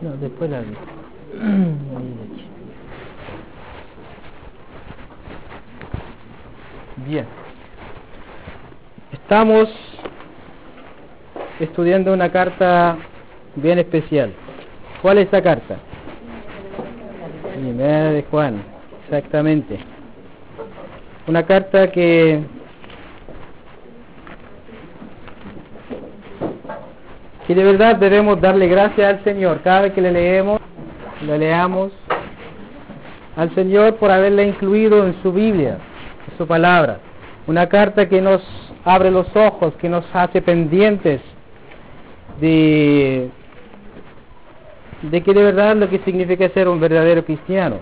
No, después la vi. Bien. Estamos estudiando una carta bien especial. ¿Cuál es esa carta? Primera de Juan, exactamente. Una carta que de verdad debemos darle gracias al Señor cada vez que le leamos al Señor por haberla incluido en su Biblia, en su palabra. Una carta que nos abre los ojos, que nos hace pendientes de que de verdad lo que significa ser un verdadero cristiano.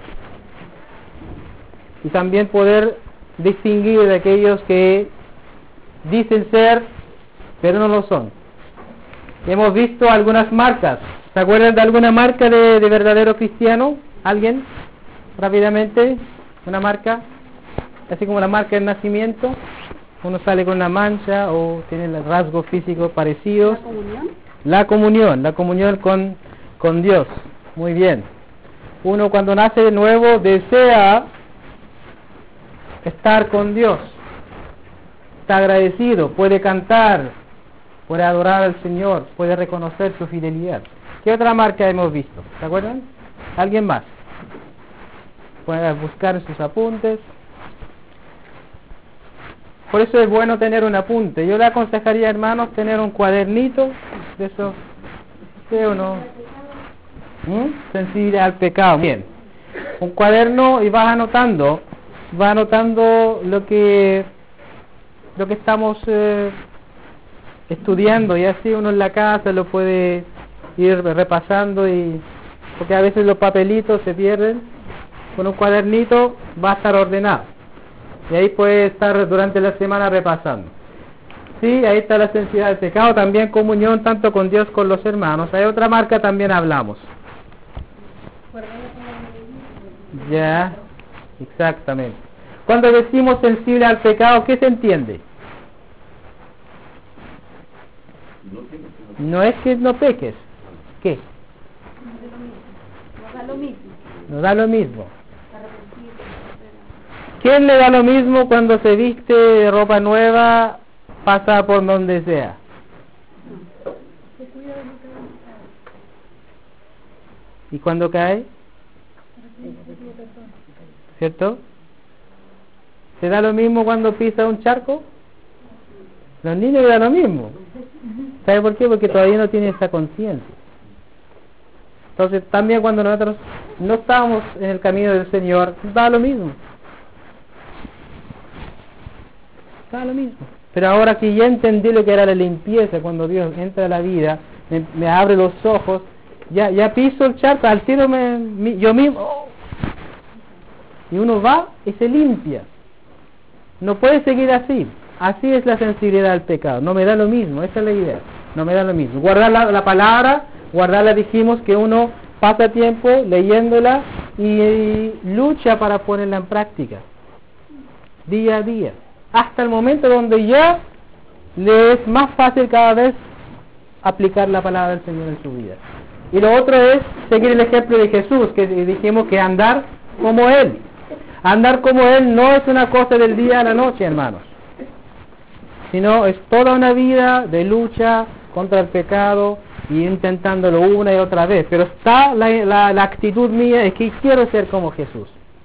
Y también poder distinguir de aquellos que dicen ser, pero no lo son. Hemos visto algunas marcas. ¿Se acuerdan de alguna marca de verdadero cristiano? ¿Alguien? Rápidamente. Una marca. Así como la marca del nacimiento. Uno sale con una mancha o tiene rasgos físicos parecidos. ¿La comunión? La comunión con Dios. Muy bien. Uno cuando nace de nuevo desea estar con Dios. Está agradecido. Puede cantar. Puede adorar al Señor, puede reconocer su fidelidad. ¿Qué otra marca hemos visto? ¿Se acuerdan? ¿Alguien más? Pueden buscar en sus apuntes. Por eso es bueno tener un apunte. Yo le aconsejaría, hermanos, tener un cuadernito de esos, ¿sí o no? Sensible al pecado. Bien. Un cuaderno y vas anotando lo que estamos estudiando, y así uno en la casa lo puede ir repasando, y porque a veces los papelitos se pierden. Con un cuadernito va a estar ordenado y ahí puede estar durante la semana repasando. Sí, ahí está la sensibilidad del pecado, también comunión tanto con Dios como con los hermanos. Hay otra marca, también hablamos. Ya, exactamente. Cuando decimos sensible al pecado, ¿qué se entiende? No es que no peques. ¿Qué? No da lo mismo. ¿Quién le da lo mismo cuando se viste de ropa nueva, pasa por donde sea? ¿Y cuando cae? ¿Cierto? ¿Se da lo mismo cuando pisa un charco? Los niños le dan lo mismo. ¿Sabe por qué? Porque todavía no tiene esa conciencia. Entonces también cuando nosotros no estamos en el camino del Señor, da lo mismo. Da lo mismo. Pero ahora que ya entendí lo que era la limpieza, cuando Dios entra a la vida, me abre los ojos, ya piso el charco, al cielo yo mismo, y uno va y se limpia. No puede seguir así. Así es la sensibilidad al pecado. No me da lo mismo, esa es la idea. No me da lo mismo. Guardar la palabra, guardarla, dijimos que uno pasa tiempo leyéndola y lucha para ponerla en práctica. Día a día. Hasta el momento donde ya le es más fácil cada vez aplicar la palabra del Señor en su vida. Y lo otro es seguir el ejemplo de Jesús, que dijimos que andar como Él. Andar como Él no es una cosa del día a la noche, hermanos, sino es toda una vida de lucha contra el pecado y intentándolo una y otra vez. Pero está la actitud mía es que quiero ser como Jesús.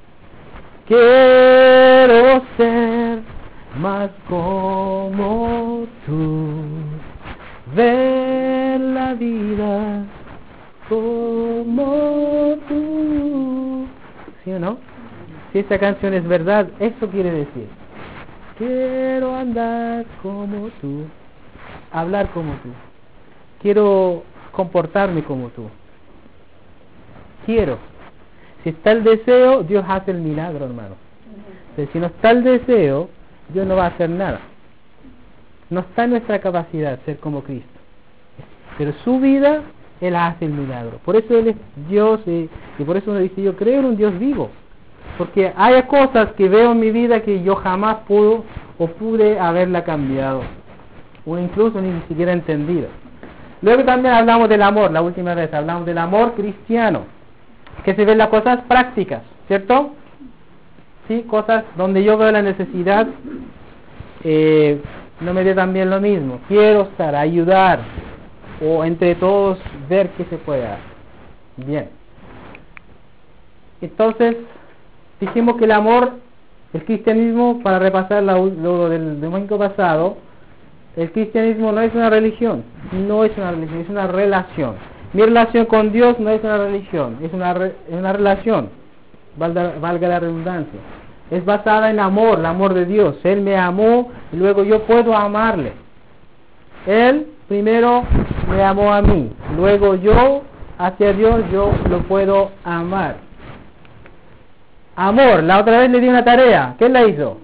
Quiero ser más como tú, ver la vida como tú. ¿Sí o no? Si esta canción es verdad, eso quiere decir. Quiero andar como tú, hablar como tú, quiero comportarme como tú. Quiero. Si está el deseo, Dios hace el milagro, hermano. Pero si no está el deseo, Dios no va a hacer nada. No está en nuestra capacidad ser como Cristo. Pero su vida, Él hace el milagro. Por eso Él es Dios, y por eso uno dice, yo creo en un Dios vivo. Porque hay cosas que veo en mi vida que yo jamás pude haberla cambiado, o incluso ni siquiera entendido. Luego también hablamos del amor, la última vez hablamos del amor cristiano, que se ven las cosas prácticas, ¿cierto? Sí, cosas donde yo veo la necesidad, no me dé también lo mismo. Quiero estar, ayudar, o entre todos ver qué se puede hacer. Bien. Entonces, dijimos que el amor, el cristianismo, para repasar lo del domingo pasado, el cristianismo no es una religión, es una relación. Mi relación con Dios no es una religión, es una relación, valga la redundancia. Es basada en amor, el amor de Dios. Él me amó y luego yo puedo amarle. Él primero me amó a mí, luego yo hacia Dios yo lo puedo amar. Amor, la otra vez le di una tarea, ¿quién la hizo?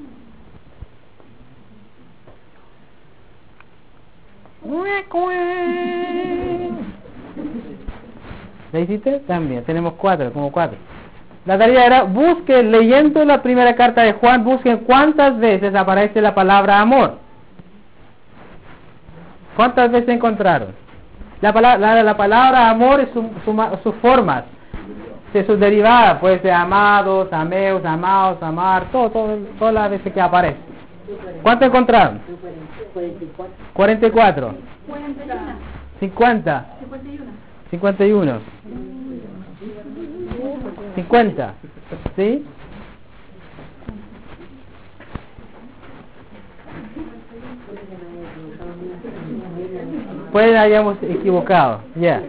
¿La hiciste? También, tenemos como cuatro. La tarea era, busquen, leyendo la primera carta de Juan, busquen cuántas veces aparece la palabra amor. ¿Cuántas veces encontraron? La palabra amor es sus formas, sus derivadas, puede ser amados, ameos, amados, amar, todas las veces que aparece. ¿Cuánto encontraron? 44. 50. 51. 50. ¿Sí? Puede hayamos equivocado. Ya.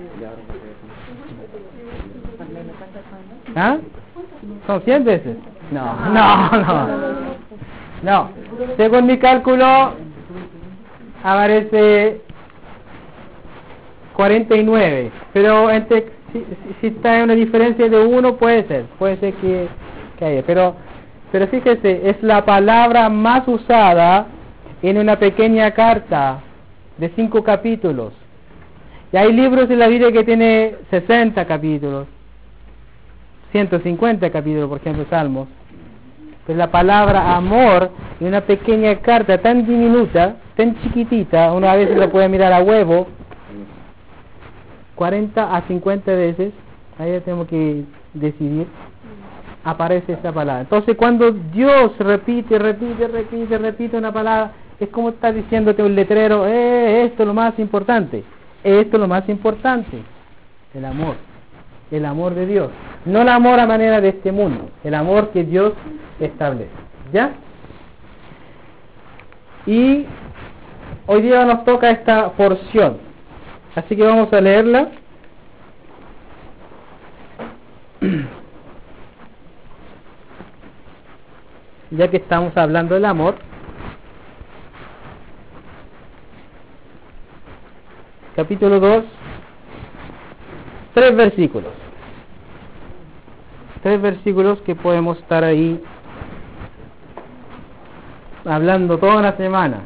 ¿Ah? ¿Son 100 veces? No. Según mi cálculo, aparece 49. Pero si está en una diferencia de 1, puede ser que haya. Pero fíjese, es la palabra más usada en una pequeña carta de 5 capítulos. Y hay libros en la Biblia que tiene 60 capítulos, 150 capítulos, por ejemplo, Salmos. Pero la palabra amor en una pequeña carta tan diminuta, tan chiquitita, uno a veces lo puede mirar a huevo, 40 a 50 veces, ahí tenemos que decidir, aparece esa palabra. Entonces cuando Dios repite una palabra, es como está diciéndote un letrero, esto es lo más importante, el amor de Dios, no el amor a manera de este mundo, el amor que Dios establece, ¿ya? Y hoy día nos toca esta porción, así que vamos a leerla. Ya que estamos hablando del amor, capítulo 2, 3 versículos. 3 versículos que podemos estar ahí hablando toda una semana.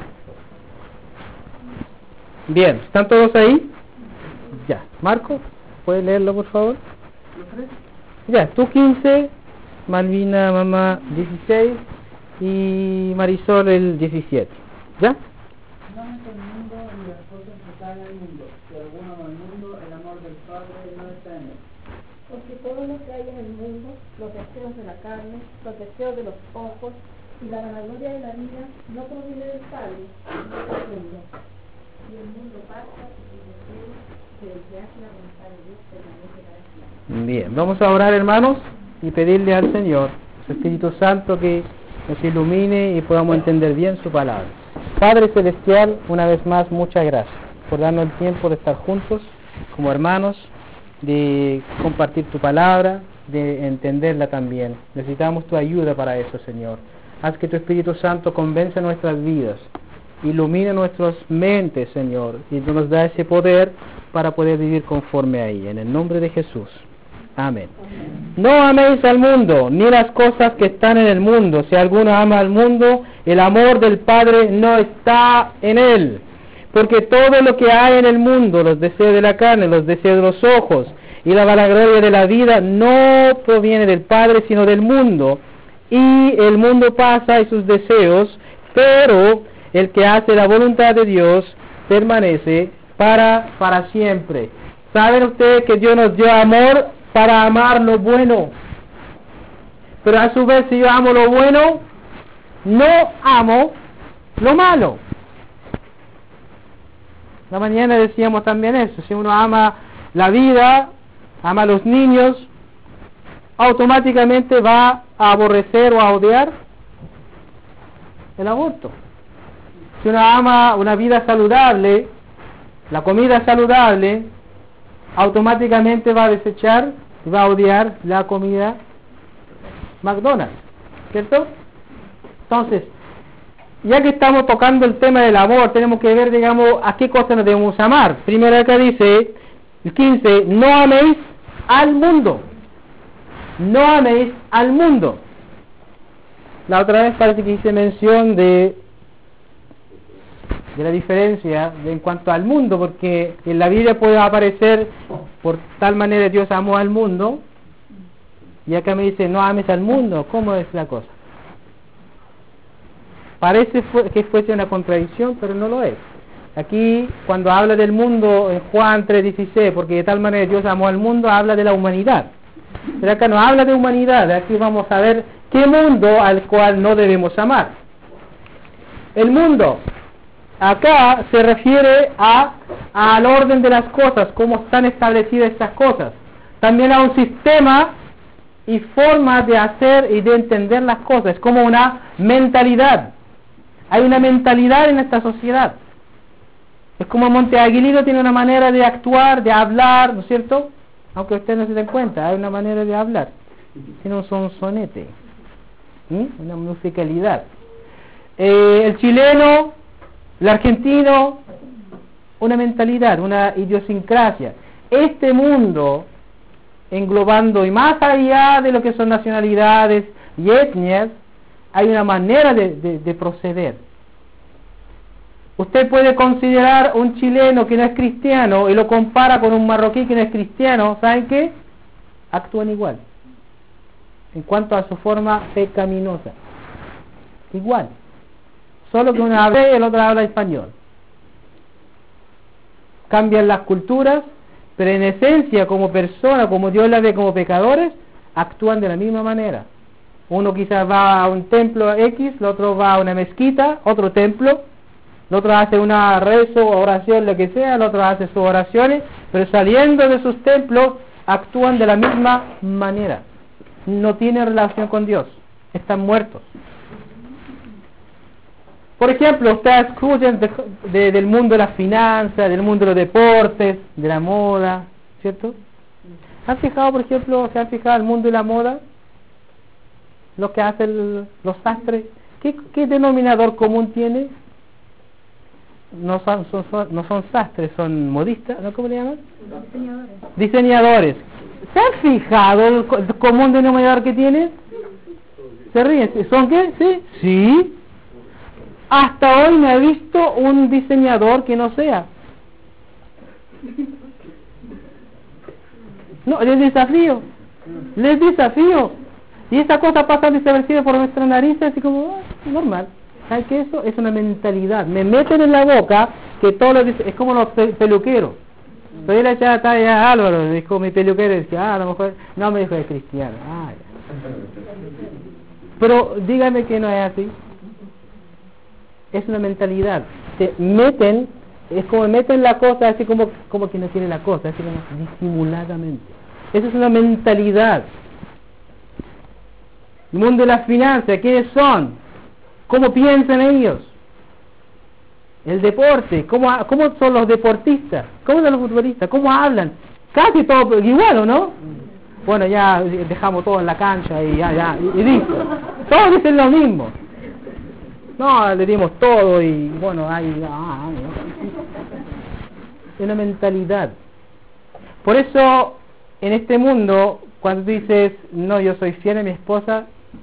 Bien, ¿están todos ahí? Ya. Marco, ¿puedes leerlo por favor? Ya, tú 15, Malvina, mamá 16 y Marisol el 17. ¿Ya? No ames el mundo ni las cosas que están en el mundo. Si alguno ama el mundo, el amor del Padre no está en él. Porque todo lo que hay en el mundo, los deseos de la carne, los deseos de los ojos y la vanagloria de la vida, no proviene del Padre, sino del mundo. Y el mundo pasa y sus deseos, pero el que hace la voluntad de Dios permanece para siempre. Bien, vamos a orar, hermanos, y pedirle al Señor, su Espíritu Santo, que nos ilumine y podamos entender bien su palabra. Padre Celestial, una vez más, muchas gracias por darnos el tiempo de estar juntos como hermanos, de compartir tu palabra, de entenderla también. Necesitamos tu ayuda para eso, Señor. Haz que tu Espíritu Santo convenza nuestras vidas, ilumine nuestras mentes, Señor, y nos da ese poder para poder vivir conforme a ella. En el nombre de Jesús. Amén. No améis al mundo, ni las cosas que están en el mundo. Si alguno ama al mundo, el amor del Padre no está en él. Porque todo lo que hay en el mundo, los deseos de la carne, los deseos de los ojos y la vanagloria de la vida, no proviene del Padre, sino del mundo. Y el mundo pasa y sus deseos, pero el que hace la voluntad de Dios permanece para siempre. ¿Saben ustedes que Dios nos dio amor para amar lo bueno? Pero a su vez, si yo amo lo bueno, no amo lo malo. La mañana decíamos también eso. Si uno ama la vida, ama a los niños, automáticamente va a aborrecer o a odiar el aborto. Si uno ama una vida saludable, la comida saludable, automáticamente va a desechar y va a odiar la comida McDonald's, ¿cierto? Entonces, ya que estamos tocando el tema del amor, tenemos que ver, digamos, a qué cosas nos debemos amar. Primero acá dice, el 15, no améis al mundo. No améis al mundo. La otra vez parece que hice mención de la diferencia en cuanto al mundo, porque en la Biblia puede aparecer por tal manera Dios amó al mundo, y acá me dice no ames al mundo. ¿Cómo es la cosa? Parece que fuese una contradicción, pero no lo es. Aquí, cuando habla del mundo en Juan 3:16, porque de tal manera Dios amó al mundo, habla de la humanidad. Pero acá no habla de humanidad. Aquí vamos a ver qué mundo al cual no debemos amar. El mundo acá se refiere al orden de las cosas, cómo están establecidas estas cosas. También a un sistema y forma de hacer y de entender las cosas. Es como una mentalidad. Hay una mentalidad en esta sociedad. Es como Monte Aguilino tiene una manera de actuar, de hablar, ¿no es cierto? Aunque ustedes no se den cuenta, hay una manera de hablar. Tiene un sonsonete, una musicalidad. El chileno, el argentino, una mentalidad, una idiosincrasia. Este mundo, englobando y más allá de lo que son nacionalidades y etnias, hay una manera de proceder. Usted puede considerar un chileno que no es cristiano y lo compara con un marroquí que no es cristiano. ¿Saben qué? Actúan igual en cuanto a su forma pecaminosa. Igual. Solo que uno habla y el otro habla español. Cambian las culturas, pero en esencia, como persona, como Dios la ve como pecadores, actúan de la misma manera. Uno quizás va a un templo X, el otro va a una mezquita, otro templo, el otro hace una rezo, oración, lo que sea, el otro hace sus oraciones, pero saliendo de sus templos, actúan de la misma manera. No tienen relación con Dios, están muertos. Por ejemplo, ustedes escuchan del mundo de las finanzas, del mundo de los deportes, de la moda, ¿cierto? ¿Han fijado, por ejemplo, se han fijado el mundo de la moda? Lo que hacen los sastres. ¿Qué denominador común tiene? No son sastres, son modistas, ¿no? ¿Cómo le llaman? Diseñadores. ¿Se han fijado el común denominador que tienen? ¿Se ríen? ¿Son qué? ¿Sí? Sí. Hasta hoy no he visto un diseñador que no sea. No, les desafío. Y esta cosa pasa desapercibida por nuestra nariz, así como, normal. ¿Sabes qué? Eso es una mentalidad. Me meten en la boca que todo lo es como los peluqueros. Pero él echaba talla a Álvaro, dijo mi peluquero, y decía, a lo mejor, no me dijo es cristiano. Pero dígame que no es así. Es una mentalidad. Se meten, es como meten la cosa así como que no tiene la cosa, así como disimuladamente. Esa es una mentalidad. El mundo de las finanzas, ¿quiénes son? ¿Cómo piensan ellos? El deporte, ¿cómo son los deportistas? ¿Cómo son los futbolistas? ¿Cómo hablan? Casi todo igual, ¿o no? Bueno, ya dejamos todo en la cancha y y listo. Todos dicen lo mismo. No, le dimos todo y bueno, es una mentalidad. Por eso, en este mundo, cuando dices, no, yo soy fiel a mi esposa,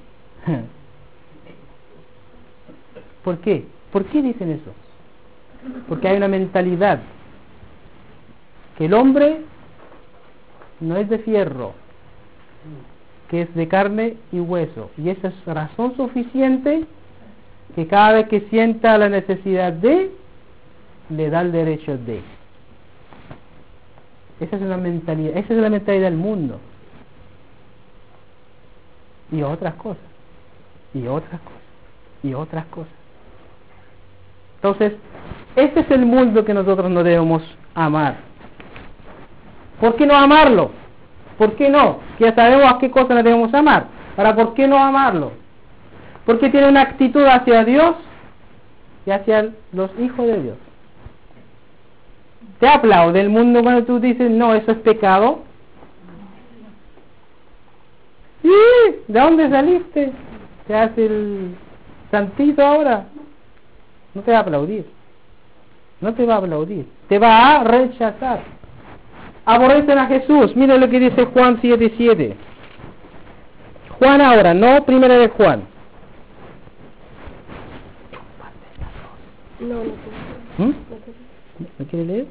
¿por qué? ¿Por qué dicen eso? Porque hay una mentalidad que el hombre no es de fierro, que es de carne y hueso, y esa es razón suficiente que cada vez que sienta la necesidad de, le da el derecho de. Esa es la mentalidad del mundo. Y otras cosas. Y otras cosas. Y otras cosas. Entonces, este es el mundo que nosotros no debemos amar. ¿Por qué no amarlo? ¿Por qué no? Que ya sabemos a qué cosa no debemos amar. Ahora, ¿por qué no amarlo? Porque tiene una actitud hacia Dios y hacia los hijos de Dios. ¿Te aplaude el mundo cuando tú dices, no, eso es pecado? ¿Sí? ¿De dónde saliste? ¿Te hace el santito ahora? No te va a aplaudir. No te va a aplaudir. Te va a rechazar. Aborrecen a Jesús. Mira lo que dice Juan 7:7. Juan ahora, no primera de Juan. ¿No quiere leer?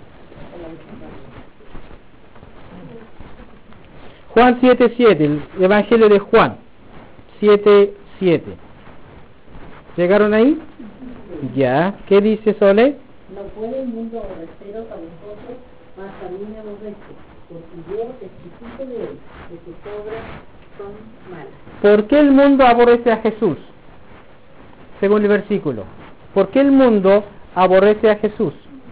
Juan 7:7, el Evangelio de Juan 7:7. ¿Llegaron ahí? Ya. ¿Qué dice Sole? No puede el mundo aborreceros a vosotros, mas a mí me aborrece, porque yo testifico de él, de que sus obras son malas. ¿Por qué el mundo aborrece a Jesús? Según el versículo. ¿Por qué el mundo aborrece a Jesús?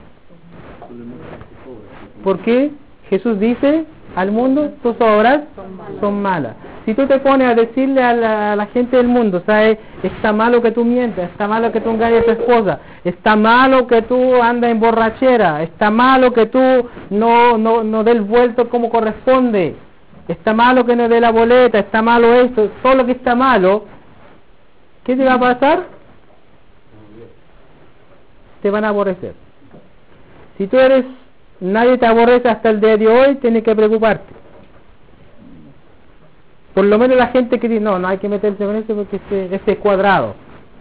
Porque Jesús dice al mundo, tus obras son malas. Si tú te pones a decirle a la gente del mundo, ¿sabes? Está malo que tú mientas, está malo que tú engañes a tu esposa, está malo que tú andas en borrachera, está malo que tú no des el vuelto como corresponde, está malo que no dé la boleta, está malo esto, todo lo que está malo, ¿qué te va a pasar? Te van a aborrecer. Si tú nadie te aborrece hasta el día de hoy, tienes que preocuparte. Por lo menos la gente que dice, no hay que meterse con eso porque este es cuadrado.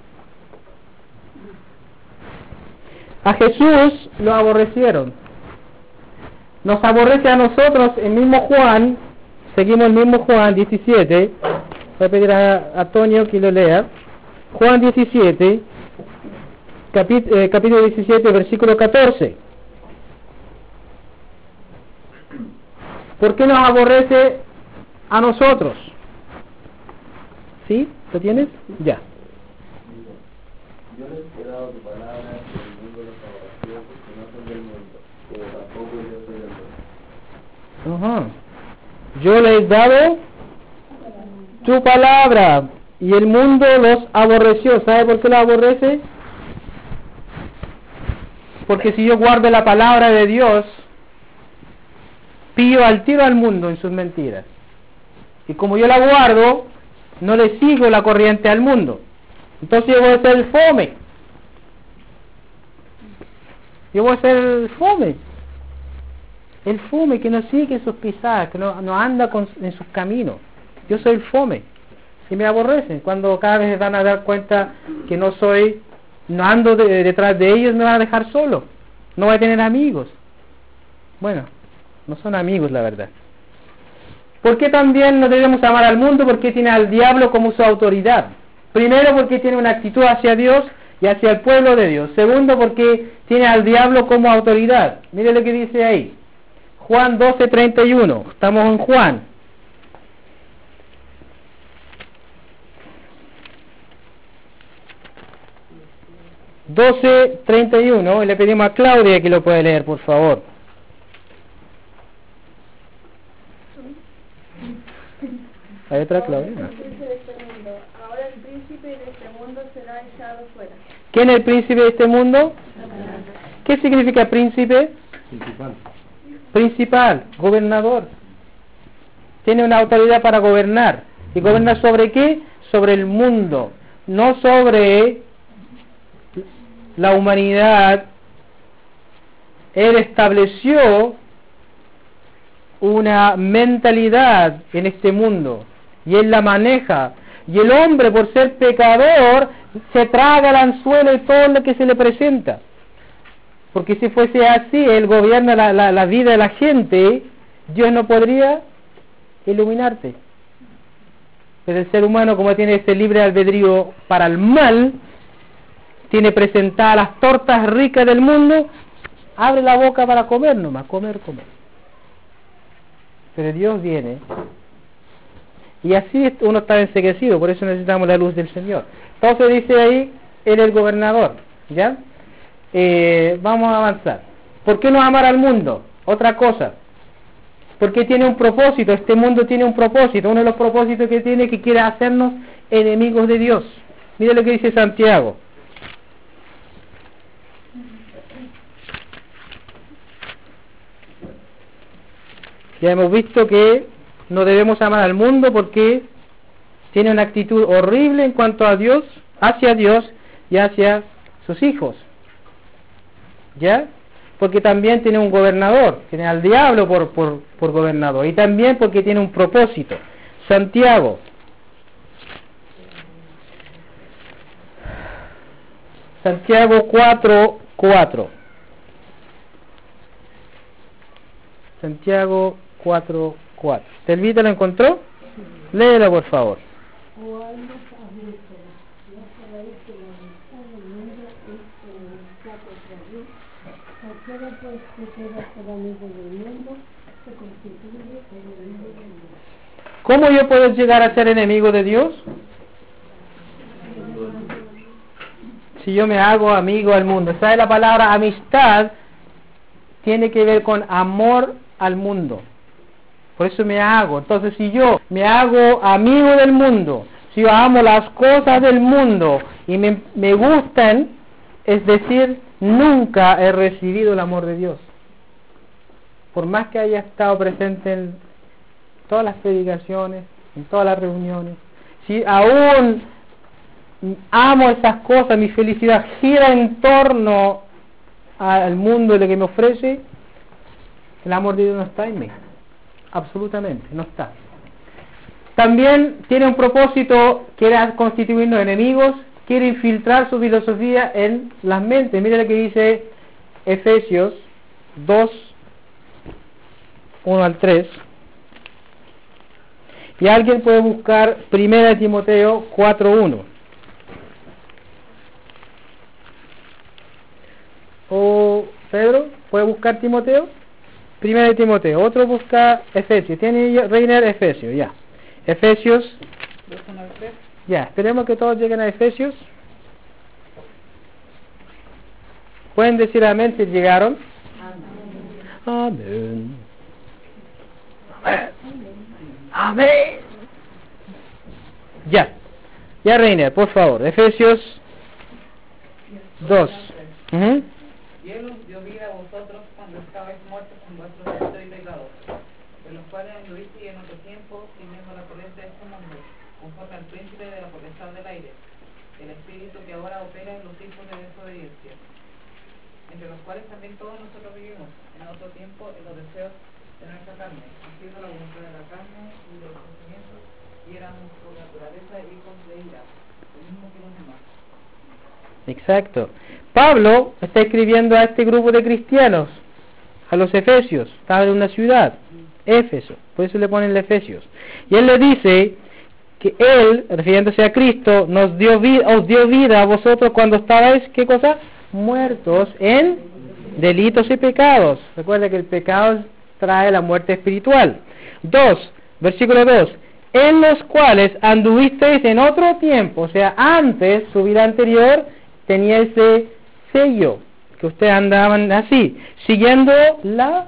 A Jesús lo aborrecieron. Nos aborrece a nosotros el mismo Juan, seguimos el mismo Juan 17, voy a pedir a Antonio que lo lea. Juan 17, capítulo 17, versículo 14. ¿Por qué nos aborrece a nosotros? ¿Sí? ¿Lo tienes? Ya. Yo les he dado tu palabra, que el mundo los aborreció, porque no son del mundo, como tampoco yo soy del mundo. Ajá. Yo les he dado tu palabra, y el mundo los aborreció. ¿Sabe por qué los aborrece? Porque si yo guardo la palabra de Dios, pillo al tiro al mundo en sus mentiras. Y como yo la guardo, no le sigo la corriente al mundo. Entonces yo voy a ser el fome. Yo voy a ser el fome. El fome que no sigue sus pisadas, que no anda en sus caminos. Yo soy el fome. Y me aborrecen. Cuando cada vez van a dar cuenta que no ando detrás de ellos, me van a dejar solo. No voy a tener amigos. Bueno, no son amigos, la verdad. ¿Por qué también no debemos amar al mundo? Porque tiene al diablo como su autoridad. Primero, porque tiene una actitud hacia Dios y hacia el pueblo de Dios. Segundo, porque tiene al diablo como autoridad. Mire lo que dice ahí. Juan 12:31. Estamos en Juan. ...12:31... le pedimos a Claudia que lo pueda leer, por favor. ¿Hay otra, Claudia? No. Ahora el príncipe de este mundo será echado fuera. ¿Quién es el príncipe de este mundo? ¿Qué significa príncipe? Principal, gobernador. Tiene una autoridad para gobernar. ¿Y gobernar sobre qué? Sobre el mundo, no sobre la humanidad. Él estableció una mentalidad en este mundo y él la maneja, y el hombre, por ser pecador, se traga el anzuelo y todo lo que se le presenta, porque si fuese así, él gobierna la vida de la gente, Dios no podría iluminarte. Pero el ser humano, como tiene este libre albedrío para el mal, tiene presentadas las tortas ricas del mundo, abre la boca para comer nomás, comer. pero Dios viene. Y así uno está enseguecido, por eso necesitamos la luz del Señor. Entonces dice ahí, Él es el gobernador, ¿ya? Vamos a avanzar. ¿Por qué no amar al mundo? Otra cosa. Porque tiene un propósito, este mundo tiene un propósito. Uno de los propósitos que tiene, que quiere hacernos enemigos de Dios. Mira lo que dice Santiago. Ya hemos visto que no debemos amar al mundo porque tiene una actitud horrible en cuanto a Dios, hacia Dios y hacia sus hijos. ¿Ya? Porque también tiene un gobernador, tiene al diablo por gobernador, y también porque tiene un propósito. Santiago. Santiago 4:4. Santiago 4:4. ¿Telvita lo encontró? Léelo, por favor. ¿Cómo yo puedo llegar a ser enemigo de Dios? Si yo me hago amigo al mundo. ¿Sabe? La palabra amistad tiene que ver con amor al mundo. Por eso me hago. Entonces, si yo me hago amigo del mundo, si yo amo las cosas del mundo y me gustan, es decir, nunca he recibido el amor de Dios. Por más que haya estado presente en todas las predicaciones, en todas las reuniones, si aún amo esas cosas, mi felicidad gira en torno al mundo y lo que me ofrece, el amor de Dios no está en mí. Absolutamente, no está. También tiene un propósito, quiere constituirnos enemigos, quiere infiltrar su filosofía en las mentes. Mira lo que dice Efesios 2, 1 al 3. Y alguien puede buscar 1 Timoteo 4:1. O Pedro, ¿puede buscar Timoteo? 1 Timoteo. Otro busca Efesios. ¿Tiene Reiner Efesios? Ya. Efesios. 2, 1 al 3. Ya, esperemos que todos lleguen a Efesios. ¿Pueden decir amén si llegaron? Amén. Amén. Amén. Ya. Ya, Reiner, por favor. Efesios 2. Y Él os dio vida a vosotros cuando estabais muertos en vuestros delitos y pecados, en los cuales anduvisteis en otro tiempo, siguiendo la corriente de este mundo, conforme al príncipe de la potestad del aire, el espíritu que ahora opera en los hijos de desobediencia, entre los cuales también todos nosotros vivimos en otro tiempo en los deseos de nuestra carne, haciendo la voluntad de la carne y de los sentimientos, y éramos por naturaleza hijos de ira, lo mismo que los demás. Exacto. Pablo está escribiendo a este grupo de cristianos, a los efesios. Estaba en una ciudad, Éfeso, por eso le ponen Efesios. Y él le dice que él, refiriéndose a Cristo, os dio vida a vosotros cuando estabais, ¿qué cosa? Muertos en delitos y pecados. Recuerda que el pecado trae la muerte espiritual. 2, versículo 2. En los cuales anduvisteis en otro tiempo, o sea, antes, su vida anterior, tenía ese sello, que ustedes andaban así, siguiendo la...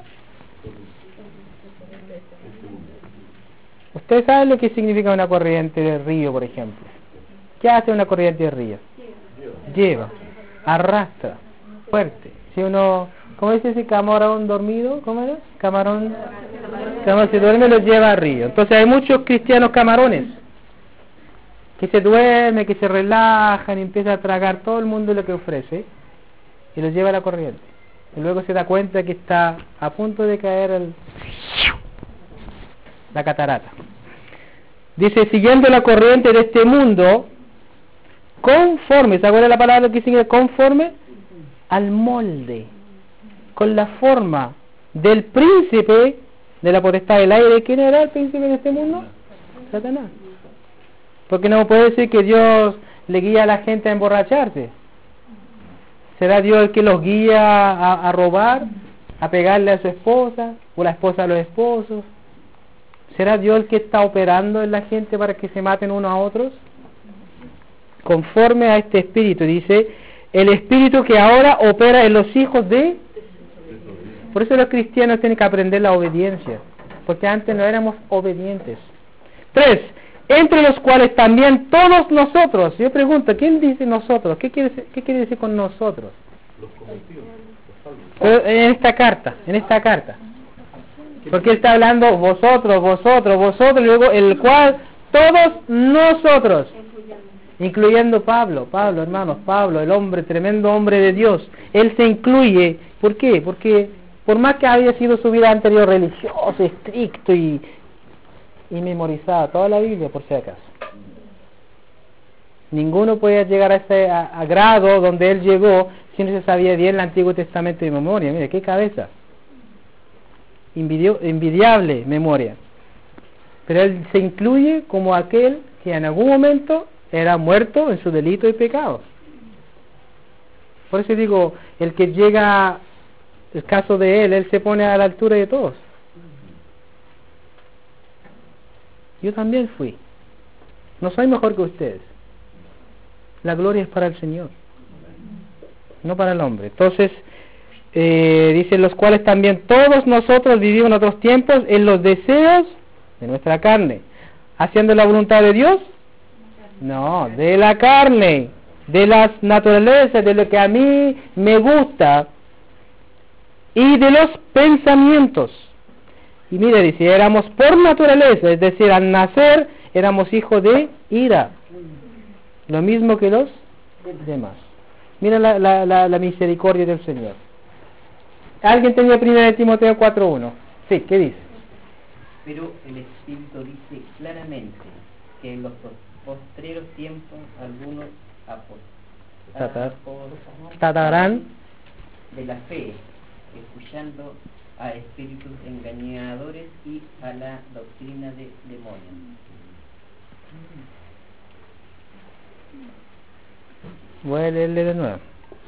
Ustedes saben lo que significa una corriente de río, por ejemplo. ¿Qué hace una corriente de río? Lleva, arrastra, fuerte. Si uno, ¿cómo dice ese camarón dormido? ¿Cómo era? Camarón se duerme, lo lleva al río. Entonces hay muchos cristianos camarones que se duermen, que se relajan y empiezan a tragar todo el mundo lo que ofrece y lo lleva a la corriente. Y luego se da cuenta que está a punto de caer la catarata. Dice, siguiendo la corriente de este mundo, conforme, ¿se acuerda la palabra que sigue? Conforme al molde, con la forma del príncipe de la potestad del aire. ¿Quién era el príncipe de este mundo? Satanás. Porque no puede decir que Dios le guía a la gente a emborracharse. ¿Será Dios el que los guía a robar, a pegarle a su esposa, o la esposa a los esposos? ¿Será Dios el que está operando en la gente para que se maten unos a otros? Conforme a este espíritu, dice, el espíritu que ahora opera en los hijos de... Por eso los cristianos tienen que aprender la obediencia, porque antes no éramos obedientes. 3. Entre los cuales también todos nosotros. Yo pregunto, ¿quién dice nosotros? ¿Qué quiere decir con nosotros? Los convertidos, los salvos. Pero en esta carta. Porque él está hablando vosotros, y luego el cual todos nosotros, incluyendo Pablo, hermanos, Pablo, el hombre, tremendo hombre de Dios, él se incluye. ¿Por qué? Porque por más que había sido su vida anterior religioso, estricto y memorizada toda la Biblia, por si acaso, ninguno podía llegar a ese grado donde él llegó si no se sabía bien el Antiguo Testamento de memoria. Mire, qué cabeza, envidiable memoria. Pero él se incluye como aquel que en algún momento era muerto en su delito y pecado. Por eso digo, el que llega, el caso de él se pone a la altura de todos. Yo también fui. No soy mejor que ustedes. La gloria es para el Señor, no para el hombre. Entonces, dicen los cuales también todos nosotros vivimos en otros tiempos en los deseos de nuestra carne, haciendo la voluntad de Dios, no, de la carne, de las naturalezas, de lo que a mí me gusta y de los pensamientos. Y mire, dice, éramos por naturaleza, es decir, al nacer éramos hijos de ira, lo mismo que los demás. Mira la misericordia del Señor. ¿Alguien tenía 1 Timoteo 4:1? Sí, ¿qué dice? Pero el Espíritu dice claramente que en los postreros tiempos algunos apostarán de la fe, escuchando a espíritus engañadores y a la doctrina de demonios. Voy a leerle de nuevo.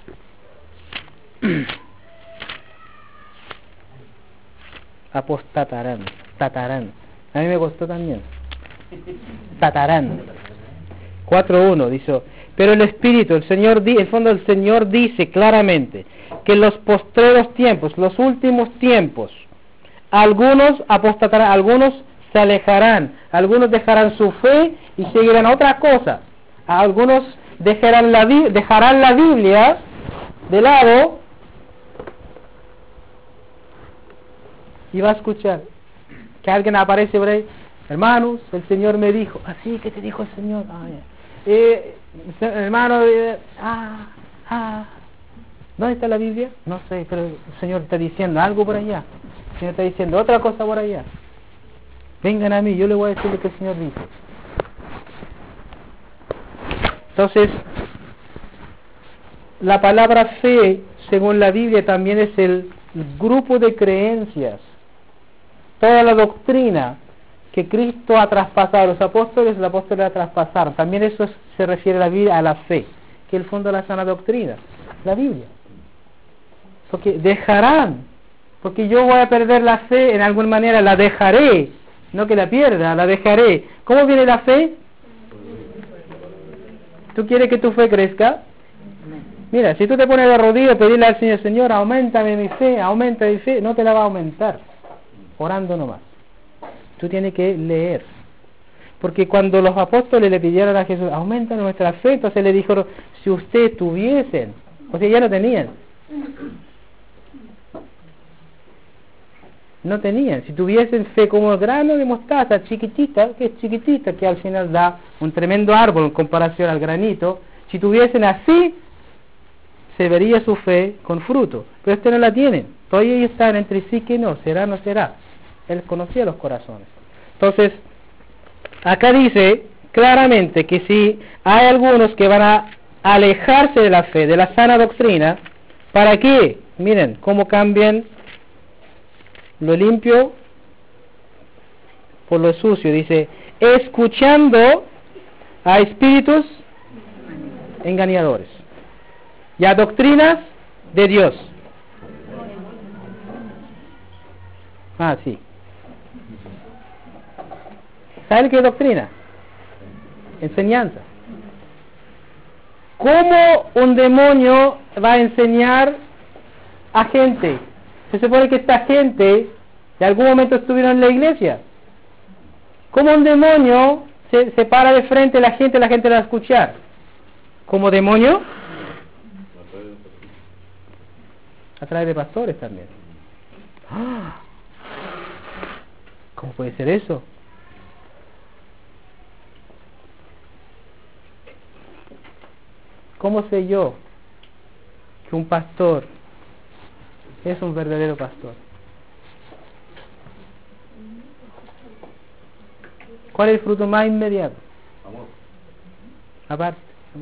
Apostatarán. A mí me costó también. Tatarán. 4:1 dice, pero el Espíritu, el Señor, el fondo del Señor dice claramente que en los postreros tiempos, los últimos tiempos, algunos apostatarán, algunos se alejarán, algunos dejarán su fe y seguirán otra cosa, algunos dejarán la Biblia de lado y va a escuchar que alguien aparece por ahí, hermanos, el Señor me dijo, así que te dijo el Señor, hermano, ¿dónde está la Biblia? No sé, pero el Señor está diciendo algo por allá, el Señor está diciendo otra cosa por allá, vengan a mí, yo les voy a decir lo que el Señor dice. Entonces, la palabra fe, según la Biblia, también es el grupo de creencias, toda la doctrina que Cristo ha traspasado, los apóstoles la traspasaron. También eso se refiere a la Biblia, a la fe, que es el fondo de la sana doctrina, la Biblia. Porque dejarán, porque yo voy a perder la fe en alguna manera, la dejaré, no que la pierda, la dejaré. ¿Cómo viene la fe? ¿Tú quieres que tu fe crezca? Mira, si tú te pones de rodillas a pedirle al Señor, Señor, aumentame mi fe, aumenta mi fe, no te la va a aumentar, orando nomás. Tú tienes que leer. Porque cuando los apóstoles le pidieron a Jesús, aumenta nuestra fe, entonces le dijeron, si ustedes tuviesen, o sea, ya no tenían. No tenían. Si tuviesen fe como el grano de mostaza, chiquitita, que al final da un tremendo árbol en comparación al granito, si tuviesen así, se vería su fe con fruto. Pero no la tienen. Todavía ellos están entre sí que no, será, no será. Él conocía los corazones. Entonces, acá dice claramente que si hay algunos que van a alejarse de la fe, de la sana doctrina, ¿para qué? Miren cómo cambian lo limpio por lo sucio. Dice, escuchando a espíritus engañadores y a doctrinas de Dios. Sí. ¿Saben qué es doctrina? Enseñanza. ¿Cómo un demonio va a enseñar a gente? Se supone que esta gente de algún momento estuvieron en la iglesia. ¿Cómo un demonio se para de frente a la gente la va a escuchar? ¿Como demonio? A través de pastores también. ¿Cómo puede ser eso? ¿Cómo sé yo que un pastor es un verdadero pastor? ¿Cuál es el fruto más inmediato? Amor. Aparte.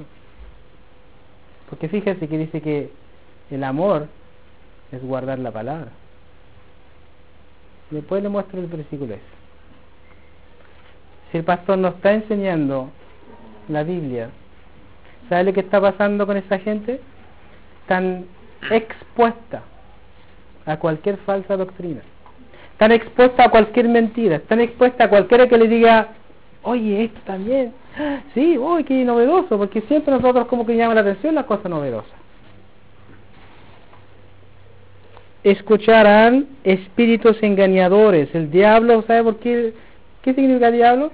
Porque fíjese que dice que el amor es guardar la palabra. Después le muestro el versículo ese. Si el pastor no está enseñando la Biblia, ¿sabe lo que está pasando con esa gente? Están expuesta a cualquier falsa doctrina. Están expuestas a cualquier mentira. Están expuestas a cualquiera que le diga, oye, esto también. Sí, uy, qué novedoso, porque siempre nosotros como que llama la atención las cosas novedosas. Escucharán espíritus engañadores. El diablo, ¿sabe por qué? ¿Qué significa diablo?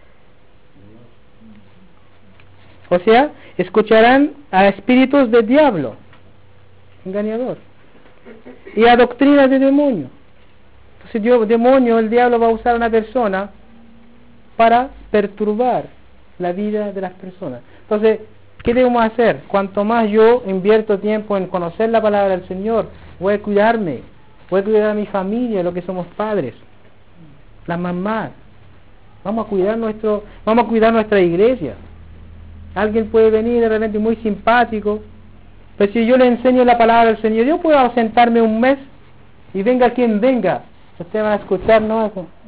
O sea, escucharán a espíritus de diablo, engañador, y a doctrinas de demonio. Entonces, demonio, el diablo va a usar a una persona para perturbar la vida de las personas. Entonces, ¿qué debemos hacer? Cuanto más yo invierto tiempo en conocer la palabra del Señor, voy a cuidarme, voy a cuidar a mi familia, lo que somos padres, las mamás. Vamos a cuidar nuestra iglesia. Alguien puede venir de repente muy simpático, pero si yo le enseño la palabra del Señor, yo puedo ausentarme un mes y venga quien venga. Usted va a escuchar, no,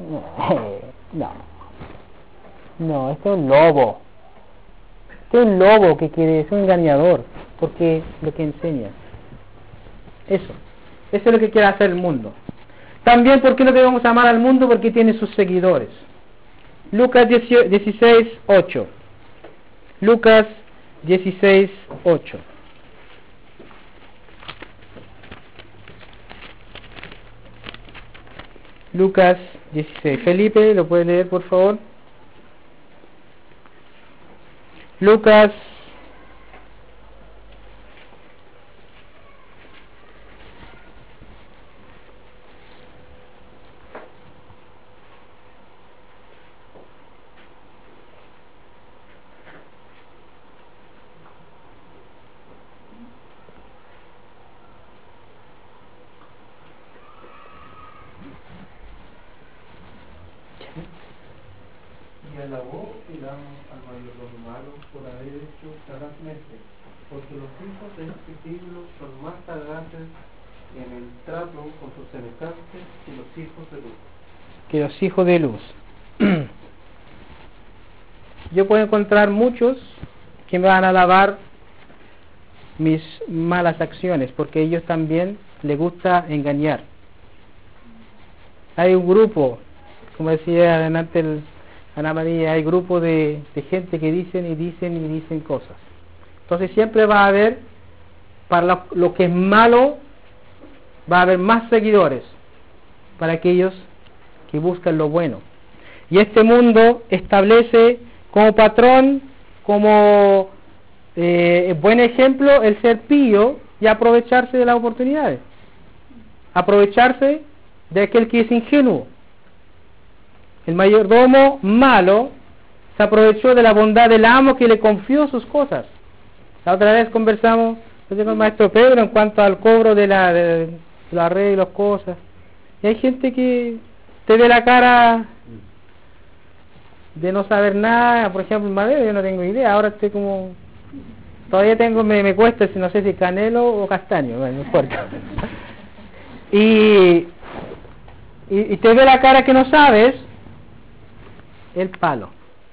este es un lobo. Este es un lobo que quiere, es un engañador, porque lo que enseña. Eso es lo que quiere hacer el mundo. También, ¿por qué no debemos amar al mundo? Porque tiene sus seguidores. Lucas 16:8. Lucas 16:8. Lucas 16. Felipe, ¿lo puede leer, por favor? Lucas y alabó Pilato al mayordomo malo por haber hecho sagazmente, porque los hijos de este siglo son más sagaces en el trato con sus semejantes que los hijos de luz. Que los hijos de luz. Yo puedo encontrar muchos que me van a alabar mis malas acciones, porque a ellos también les gusta engañar. Hay un grupo, como decía adelante Ana María, hay grupos de gente que dicen cosas. Entonces siempre va a haber, para lo que es malo, va a haber más seguidores para aquellos que buscan lo bueno. Y este mundo establece como patrón, como buen ejemplo, el ser pío y aprovecharse de las oportunidades. Aprovecharse de aquel que es ingenuo. El mayordomo malo se aprovechó de la bondad del amo que le confió sus cosas. La otra vez conversamos con el maestro Pedro en cuanto al cobro de los arreglos, las cosas. Y hay gente que te ve la cara de no saber nada. Por ejemplo, en madera yo no tengo idea. Ahora estoy como... Todavía me cuesta, si no sé si canelo o castaño. Bueno, no importa. Y te ve la cara que no sabes. El palo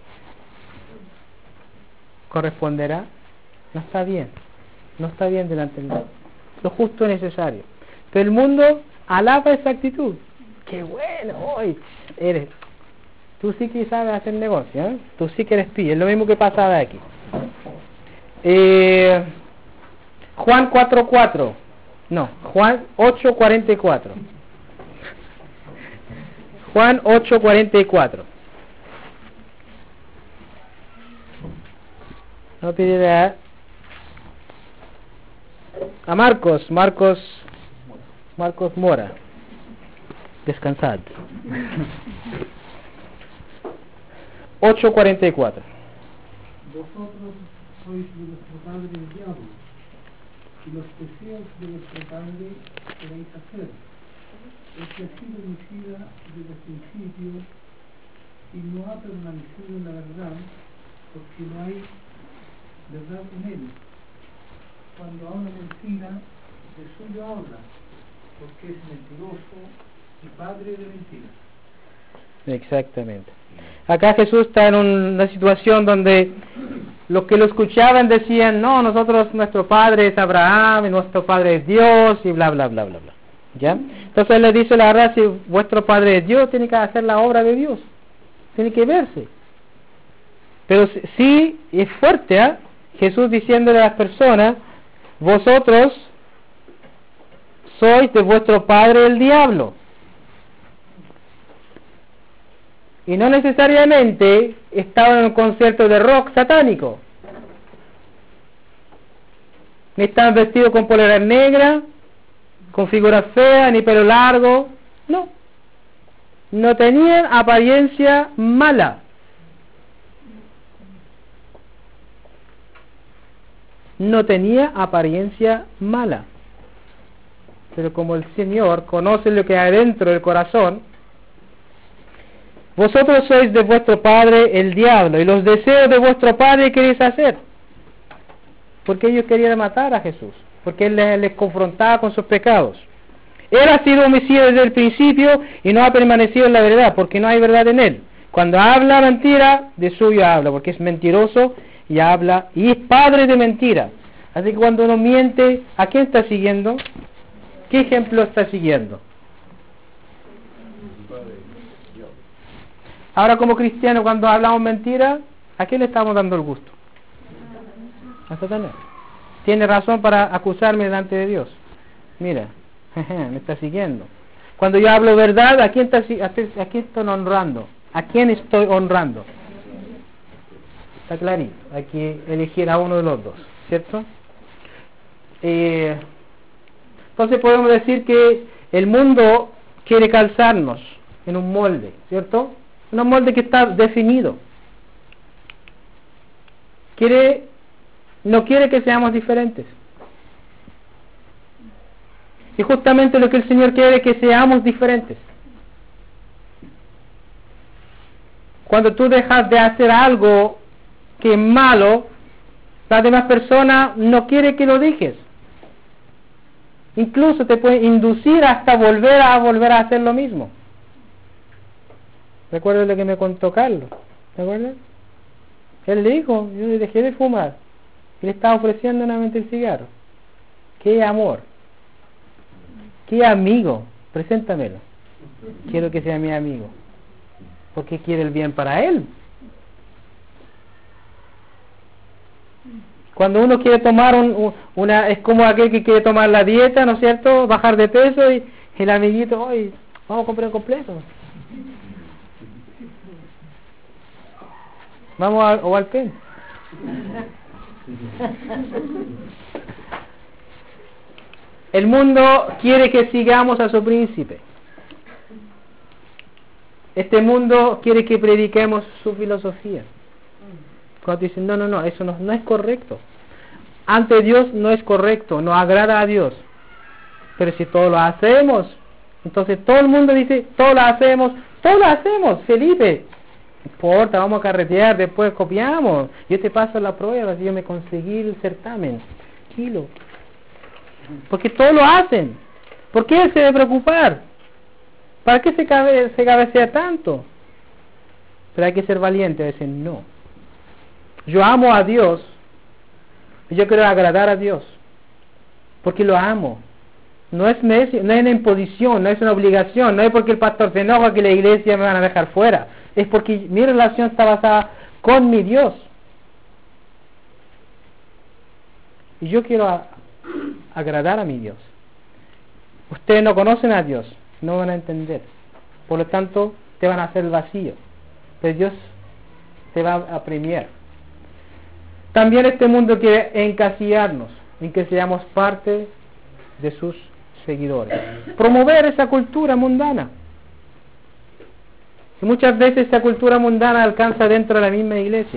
corresponderá. No está bien delante de Dios. Lo justo es necesario. Pero el mundo alaba esa actitud. Qué bueno, hoy eres. Tú sí que sabes hacer negocio, ¿eh? Tú sí que eres pillo. Es lo mismo que pasaba aquí. Juan 4:4. No, Juan 8:44. Juan 8:44. No pediré a Marcos Mora. Descansad. 8:44. Vosotros sois de vuestro padre el diablo, y los deseos de vuestro padre queréis hacer. El que ha sido homicida desde el principio y no ha permanecido en la verdad, porque no hay verdad en él. Cuando habla mentira, de suyo habla, porque es mentiroso y padre de mentiras. Exactamente. Acá Jesús está en una situación donde los que lo escuchaban decían, no, nuestro padre es Abraham y nuestro padre es Dios y bla, bla, bla, bla, bla. ¿Ya? Entonces él le dice, la verdad, si vuestro padre es Dios, tiene que hacer la obra de Dios. Tiene que verse. Pero sí es fuerte, ¿eh? Jesús diciéndole a las personas, vosotros sois de vuestro padre el diablo. Y no necesariamente estaban en un concierto de rock satánico. Ni estaban vestidos con poleras negras, con figuras feas, ni pelo largo. No. No tenían apariencia mala. No tenía apariencia mala. Pero como el Señor conoce lo que hay dentro del corazón, vosotros sois de vuestro padre el diablo, y los deseos de vuestro padre queréis hacer. Porque ellos querían matar a Jesús, porque él les confrontaba con sus pecados. Él ha sido homicida desde el principio y no ha permanecido en la verdad, porque no hay verdad en él. Cuando habla mentira, de suyo habla, porque es mentiroso y habla, y es padre de mentira. Así que cuando uno miente, ¿a quién está siguiendo? ¿Qué ejemplo está siguiendo? Ahora como cristianos, cuando hablamos mentira, ¿a quién le estamos dando el gusto? A Satanás. Tiene razón para acusarme delante de Dios. Mira, me está siguiendo. Cuando yo hablo verdad, ¿a quién estoy honrando? ¿A quién estoy honrando? Está clarito. Hay que elegir a uno de los dos, ¿cierto? Entonces podemos decir que el mundo quiere calzarnos en un molde, ¿cierto? Un molde que está definido. No quiere que seamos diferentes. Y justamente lo que el Señor quiere es que seamos diferentes. Cuando tú dejas de hacer algo que es malo, las demás personas no quieren que lo dejes. Incluso te puede inducir hasta volver a hacer lo mismo. ¿Recuerdas lo que me contó Carlos? ¿Te acuerdas? Él dijo, yo dejé de fumar. Y le estaba ofreciendo nuevamente el cigarro. ¡Qué amor! ¡Qué amigo! Preséntamelo. Quiero que sea mi amigo. Porque quiere el bien para él. Cuando uno quiere tomar es como aquel que quiere tomar la dieta, ¿no es cierto? Bajar de peso y el amiguito, hoy vamos a comprar un completo. Vamos o al pen. El mundo quiere que sigamos a su príncipe. Este mundo quiere que prediquemos su filosofía. Cuando dicen, no, eso no es correcto. Ante Dios no es correcto, no agrada a Dios. Pero si todos lo hacemos, entonces todo el mundo dice, todos lo hacemos, Felipe. No importa, vamos a carretear, después copiamos. Yo te paso la prueba, si yo me conseguí el certamen. Tranquilo. Porque todos lo hacen. ¿Por qué él se debe preocupar? ¿Para qué se cabecea tanto? Pero hay que ser valiente, decir no. Yo amo a Dios. Yo quiero agradar a Dios. Porque lo amo. No es una imposición, no es una obligación, no es porque el pastor se enoja que la iglesia me van a dejar fuera. es porque mi relación está basada con mi Dios. Y yo quiero agradar a mi Dios. Ustedes no conocen a Dios, no van a entender. Por lo tanto, te van a hacer vacío. Pero Dios te va a premiar. También este mundo quiere encasillarnos en que seamos parte de sus seguidores. Promover esa cultura mundana. Y muchas veces esa cultura mundana alcanza dentro de la misma iglesia.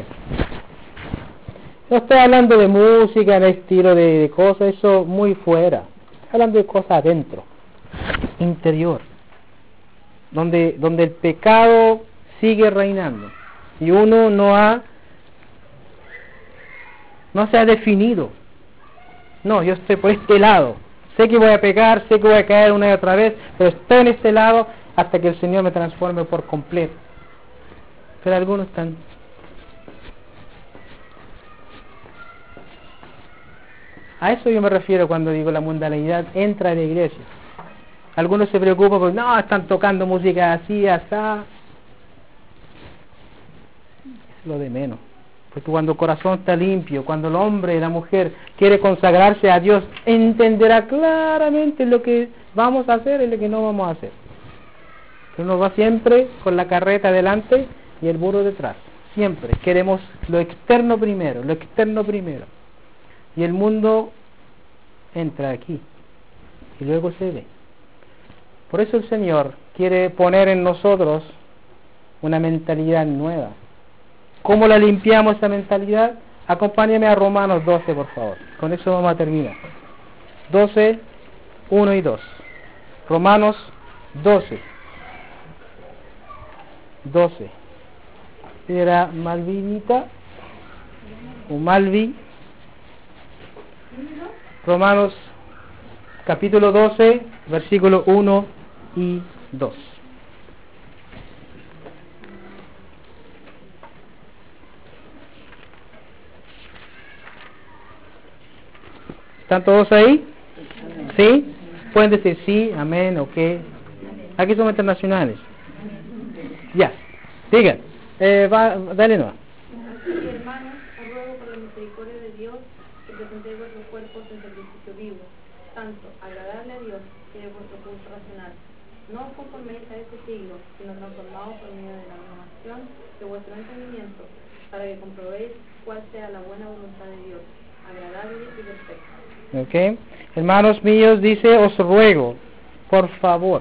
No estoy hablando de música, de estilo de cosas, eso muy fuera. Estoy hablando de cosas adentro, interior, donde el pecado sigue reinando y uno no se ha definido. No, yo estoy por este lado. Sé que voy a pecar, sé que voy a caer una y otra vez, pero estoy en este lado hasta que el Señor me transforme por completo. Pero algunos están... A eso yo me refiero cuando digo la mundanalidad entra en la iglesia. Algunos se preocupan porque no, están tocando música así, asá. Es lo de menos. Porque cuando el corazón está limpio, cuando el hombre y la mujer quiere consagrarse a Dios, entenderá claramente lo que vamos a hacer y lo que no vamos a hacer. Pero uno va siempre con la carreta delante y el burro detrás. Siempre queremos lo externo primero, lo externo primero. Y el mundo entra aquí y luego se ve. Por eso el Señor quiere poner en nosotros una mentalidad nueva. ¿Cómo la limpiamos esa mentalidad? Acompáñame a Romanos 12, por favor. Con eso vamos a terminar. 12, 1 y 2. Romanos 12. 12. Era Malvinita o Malvi. Romanos capítulo 12, versículo 1 y 2. ¿Están todos ahí? ¿Sí? Pueden decir sí, amén, ok. Aquí somos internacionales. Ya, digan. Dale no. Hermanos, os ruego por la misericordia de Dios que presentéis vuestros cuerpos en sacrificio vivo, santo, agradable a Dios, que es vuestro culto racional. No os conforméis a este siglo, sino transformaos por medio de la renovación de vuestro entendimiento, para que comprobéis cuál sea la buena voluntad de Dios, agradable y perfecta. Ok. Hermanos míos, dice, os ruego, por favor,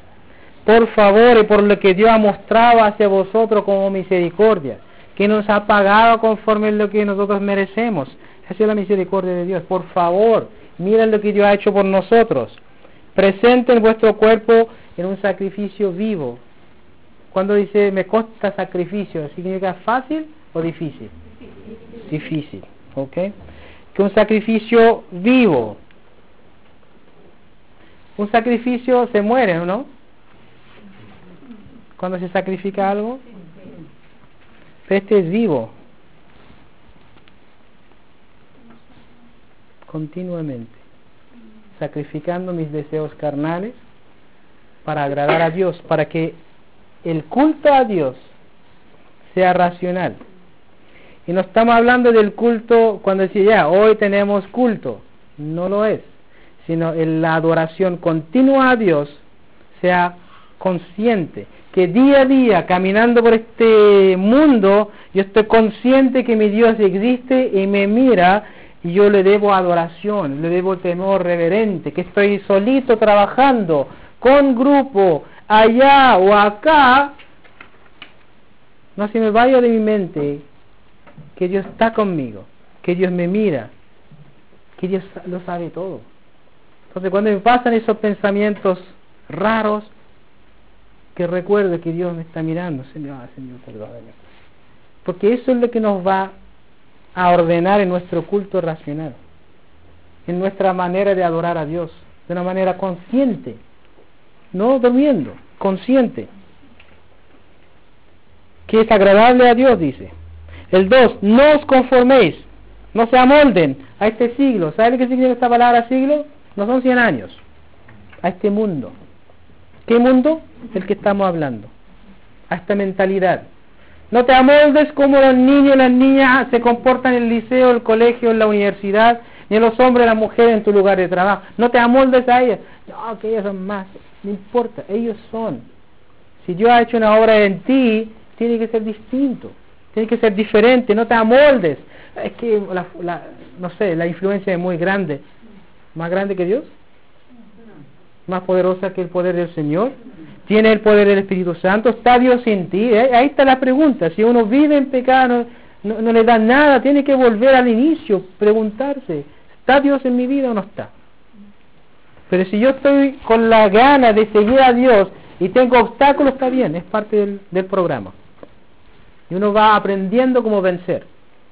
y por lo que Dios ha mostrado hacia vosotros como misericordia, que nos ha pagado conforme a lo que nosotros merecemos. Esa es la misericordia de Dios. Por favor, miren lo que Dios ha hecho por nosotros. Presenten vuestro cuerpo en un sacrificio vivo. Cuando dice me consta sacrificio, ¿significa fácil o difícil? Difícil, ¿ok? Que un sacrificio vivo. Un sacrificio se muere, ¿no? Cuando se sacrifica algo. Pero este es vivo. Continuamente. Sacrificando mis deseos carnales para agradar a Dios, para que el culto a Dios sea racional. Y no estamos hablando del culto cuando decía ya, hoy tenemos culto. No lo es. Sino en la adoración continua a Dios sea consciente. Que día a día, caminando por este mundo, yo estoy consciente que mi Dios existe y me mira y yo le debo adoración, le debo temor reverente, que estoy solito trabajando, con grupo, allá o acá, no se me vaya de mi mente que Dios está conmigo, que Dios me mira, que Dios lo sabe todo. Entonces cuando me pasan esos pensamientos raros, que recuerde que Dios me está mirando, Señor, perdóname. Porque eso es lo que nos va a ordenar en nuestro culto racional, en nuestra manera de adorar a Dios, de una manera consciente, no durmiendo, consciente, que es agradable a Dios, dice. El 2, no os conforméis, no se amolden a este siglo. ¿Sabe qué significa esta palabra siglo? No son 100 años, a este mundo. ¿Qué mundo? El que estamos hablando. a esta mentalidad. No te amoldes como los niños y las niñas se comportan en el liceo, el colegio, en la universidad, ni los hombres y las mujeres en tu lugar de trabajo. No te amoldes a ellos. No, que ellos son más. No importa, ellos son. Si Dios ha hecho una obra en ti, tiene que ser distinto, tiene que ser diferente. No te amoldes. Es que no sé, la influencia es muy grande. ¿Más grande que Dios? ¿Más poderosa que el poder del Señor? ¿Tiene el poder del Espíritu Santo? ¿Está Dios en ti? Ahí está la pregunta. Si uno vive en pecado, no le da nada, tiene que volver al inicio, preguntarse, ¿está Dios en mi vida o no está? Pero si yo estoy con la gana de seguir a Dios y tengo obstáculos, está bien, es parte del programa. Y uno va aprendiendo cómo vencer.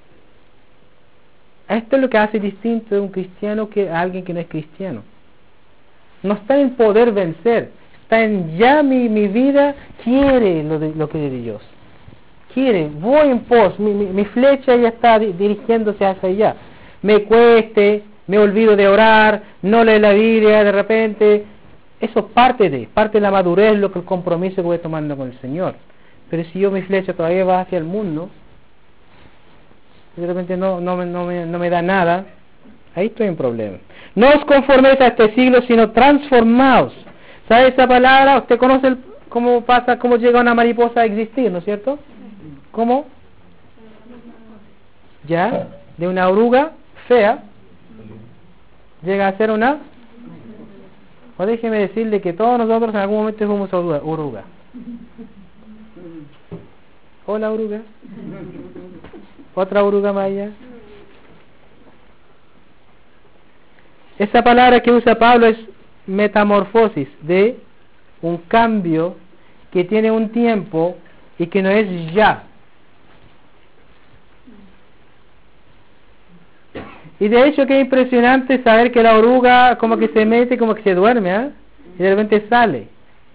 Esto es lo que hace distinto de un cristiano que a alguien que no es cristiano. No está en poder vencer, está en ya mi vida quiere lo que de Dios. Quiere, voy en pos, mi flecha ya está dirigiéndose hacia allá. Me cueste, me olvido de orar, no leo la Biblia de repente. Eso es parte de la madurez, lo que el compromiso que voy tomando con el Señor. Pero si mi flecha todavía va hacia el mundo, de repente no me da nada, ahí estoy en problema. No os conforméis a este siglo, sino transformaos. ¿Sabe esa palabra? Usted conoce cómo llega una mariposa a existir, ¿no es cierto? ¿Cómo? Ya, de una oruga fea, llega a ser una... O déjeme decirle que todos nosotros en algún momento fuimos oruga. Hola, oruga. Otra oruga maya. Esa palabra que usa Pablo es metamorfosis, de un cambio que tiene un tiempo y que no es ya. Y de hecho que es impresionante saber que la oruga como que se mete, como que se duerme, ¿eh? Y de repente sale.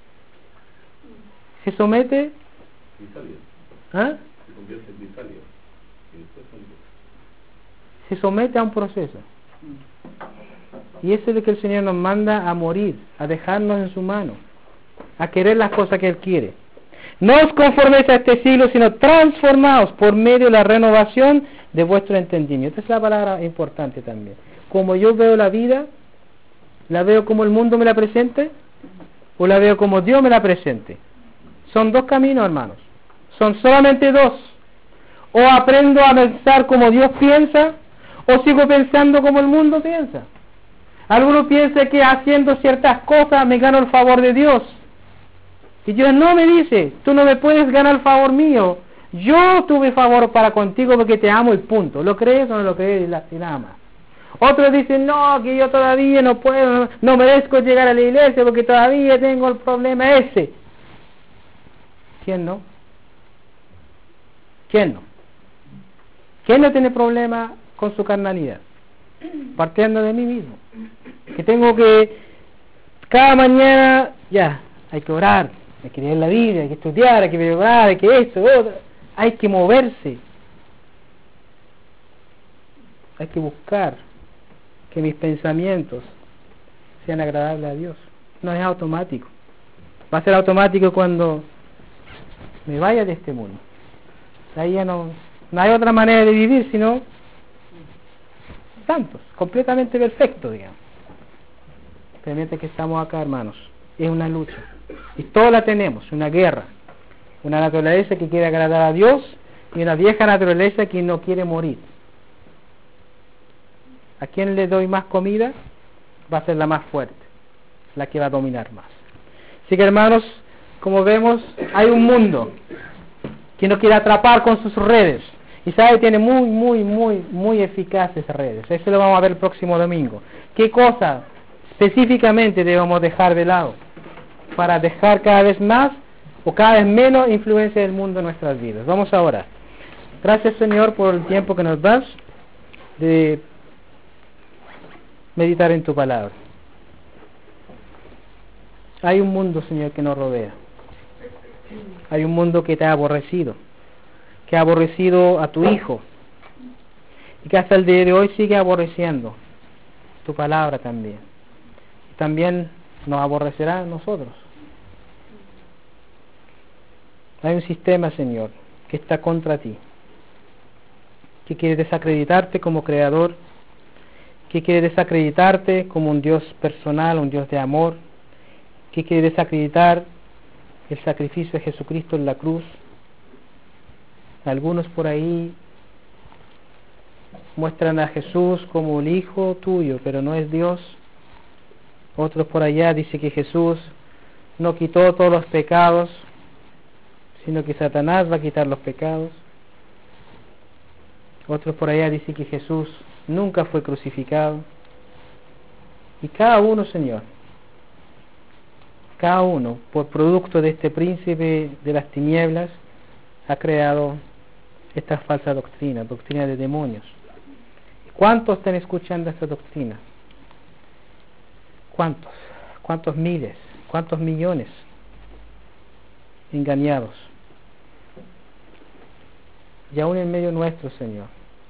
Se somete. ¿Ah? Se somete a un proceso. Y eso es lo que el Señor nos manda a morir, a dejarnos en su mano, a querer las cosas que Él quiere. No os conforméis a este siglo, sino transformaos por medio de la renovación de vuestro entendimiento. Esta es la palabra importante también. Como yo veo la vida, ¿la veo como el mundo me la presente? ¿O la veo como Dios me la presente? Son dos caminos, hermanos. Son solamente dos. O aprendo a pensar como Dios piensa, o sigo pensando como el mundo piensa. Algunos piensan que haciendo ciertas cosas me gano el favor de Dios. Y Dios no me dice, tú no me puedes ganar el favor mío. Yo tuve favor para contigo porque te amo y punto. ¿Lo crees o no lo crees? Y nada más. Otros dicen, no, que yo todavía no puedo, no merezco llegar a la iglesia porque todavía tengo el problema ese. ¿Quién no? ¿Quién no? ¿Quién no tiene problema con su carnalidad? Partiendo de mí mismo. Que tengo que, cada mañana, ya, hay que orar, hay que leer la Biblia, hay que estudiar, hay que orar, hay que esto, otro. Hay que moverse. Hay que buscar que mis pensamientos sean agradables a Dios. No es automático. Va a ser automático cuando me vaya de este mundo. Ahí ya no hay otra manera de vivir sino santos, completamente perfectos, digamos. Pero mientras que estamos acá, hermanos, es una lucha. Y todos la tenemos, una guerra. Una naturaleza que quiere agradar a Dios y una vieja naturaleza que no quiere morir. ¿A quién le doy más comida? Va a ser la más fuerte, la que va a dominar más. Así que, hermanos, como vemos, hay un mundo que nos quiere atrapar con sus redes. Y sabe, tiene muy eficaces redes. Eso lo vamos a ver el próximo domingo. ¿Qué cosa específicamente debemos dejar de lado para dejar cada vez más o cada vez menos influencia del mundo en nuestras vidas? Vamos a orar. Gracias, Señor, por el tiempo que nos das de meditar en tu palabra. Hay un mundo, Señor, que nos rodea. Hay un mundo que te ha aborrecido, que ha aborrecido a tu Hijo y que hasta el día de hoy sigue aborreciendo tu palabra también. Y también nos aborrecerá a nosotros. Hay un sistema, Señor, que está contra ti, que quiere desacreditarte como creador, que quiere desacreditarte como un Dios personal, un Dios de amor, que quiere desacreditar el sacrificio de Jesucristo en la cruz. Algunos por ahí muestran a Jesús como el Hijo tuyo, pero no es Dios. Otros por allá dicen que Jesús no quitó todos los pecados, sino que Satanás va a quitar los pecados. Otros por allá dicen que Jesús nunca fue crucificado. Y cada uno, Señor, cada uno, por producto de este príncipe de las tinieblas, ha creado esta falsa doctrina, doctrina de demonios. ¿Cuántos están escuchando esta doctrina? ¿Cuántos? ¿Cuántos miles? ¿Cuántos millones engañados? Y aún en medio nuestro, Señor,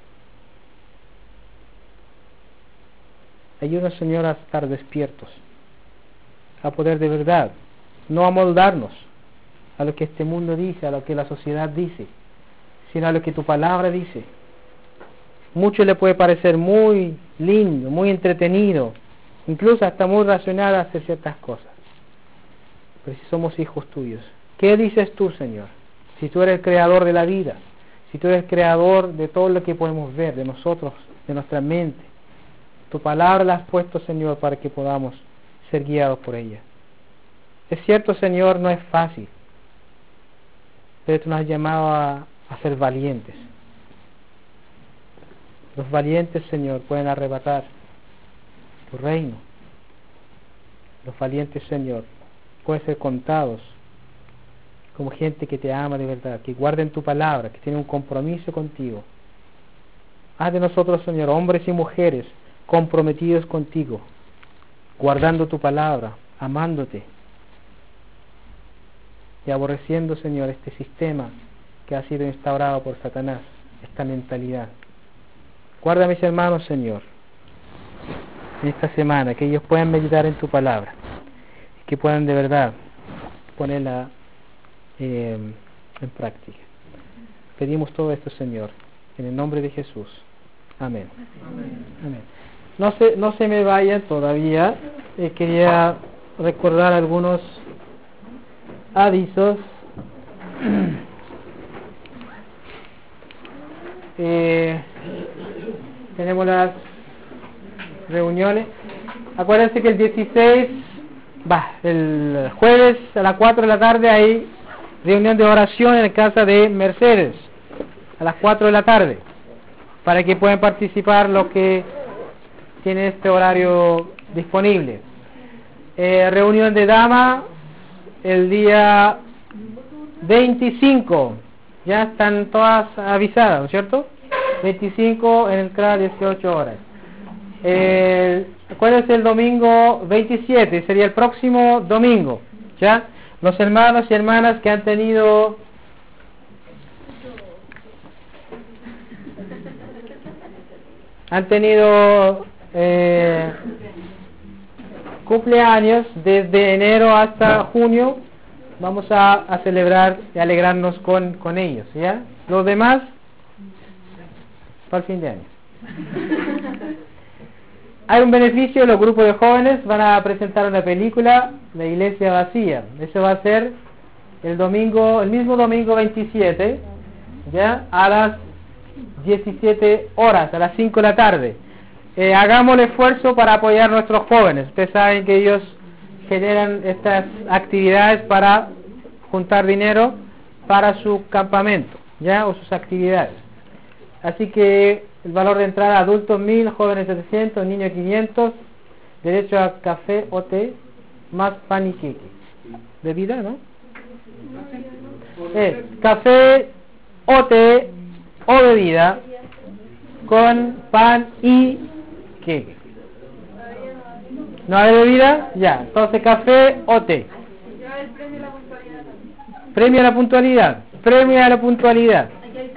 ayúdanos, Señor, a estar despiertos, a poder de verdad no amoldarnos a lo que este mundo dice, a lo que la sociedad dice, sino a lo que tu palabra dice. Mucho le puede parecer muy lindo, muy entretenido, incluso hasta muy racional hacer ciertas cosas. Pero si somos hijos tuyos, ¿qué dices tú, Señor? Si tú eres el creador de la vida, si tú eres el creador de todo lo que podemos ver, de nosotros, de nuestra mente, tu palabra la has puesto, Señor, para que podamos ser guiados por ella. Es cierto, Señor, no es fácil, pero tú nos has llamado a ser valientes. Los valientes, Señor, pueden arrebatar tu reino. Los valientes, Señor, pueden ser contados como gente que te ama de verdad, que guarden tu palabra, que tienen un compromiso contigo. Haz de nosotros, Señor, hombres y mujeres comprometidos contigo, guardando tu palabra, amándote y aborreciendo, Señor, este sistema que ha sido instaurado por Satanás, esta mentalidad. Guarda a mis hermanos, Señor, en esta semana, que ellos puedan meditar en tu palabra, que puedan de verdad ponerla en práctica. Pedimos todo esto, Señor, en el nombre de Jesús. Amén. Amén. No se me vayan todavía. Quería recordar algunos avisos. Tenemos las reuniones. Acuérdense que el 16, el jueves a las 4 de la tarde hay reunión de oración en la casa de Mercedes a las 4 de la tarde, para que puedan participar los que tienen este horario disponible. Reunión de dama el día 25, ya están todas avisadas, ¿no es cierto? 25 en el CRA, 18 horas. Acuérdense, el domingo 27 sería el próximo domingo, ¿ya? Los hermanos y hermanas que han tenido cumpleaños desde enero hasta junio, vamos a celebrar y alegrarnos con ellos, ¿ya? Los demás para el fin de año. Hay un beneficio, los grupos de jóvenes van a presentar una película, La Iglesia Vacía. Eso va a ser el mismo domingo 27, ya, a las 17 horas, a las 5 de la tarde. Hagamos el esfuerzo para apoyar a nuestros jóvenes. Ustedes saben que ellos generan estas actividades para juntar dinero para su campamento, ya, o sus actividades. Así que el valor de entrada: adultos 1000, jóvenes 700, niños 500, derecho a café o té, más pan y queque. Bebida, ¿no? Café o té o bebida con pan y queque. ¿No hay bebida? Ya, entonces café o té. Premio a la puntualidad. Premio a la puntualidad.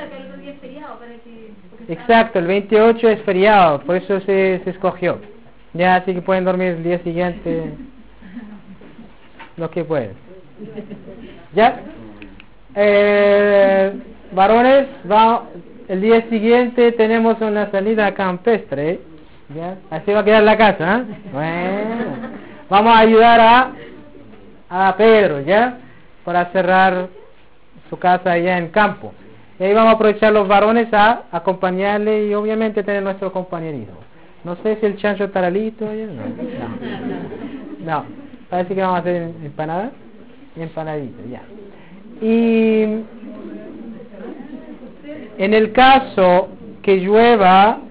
Exacto, el 28 es feriado, por eso se escogió. Ya, así que pueden dormir el día siguiente los que pueden. ¿Ya? Varones, el día siguiente tenemos una salida campestre, ¿ya? Así va a quedar la casa, ¿eh? Bueno, vamos a ayudar a Pedro, ¿ya? Para cerrar su casa allá en campo. Y ahí vamos a aprovechar los varones a acompañarle y obviamente tener nuestro compañerismo. No sé si el chancho estará listo allá, no, parece que vamos a hacer empanadas y empanaditas, ya. Y en el caso que llueva,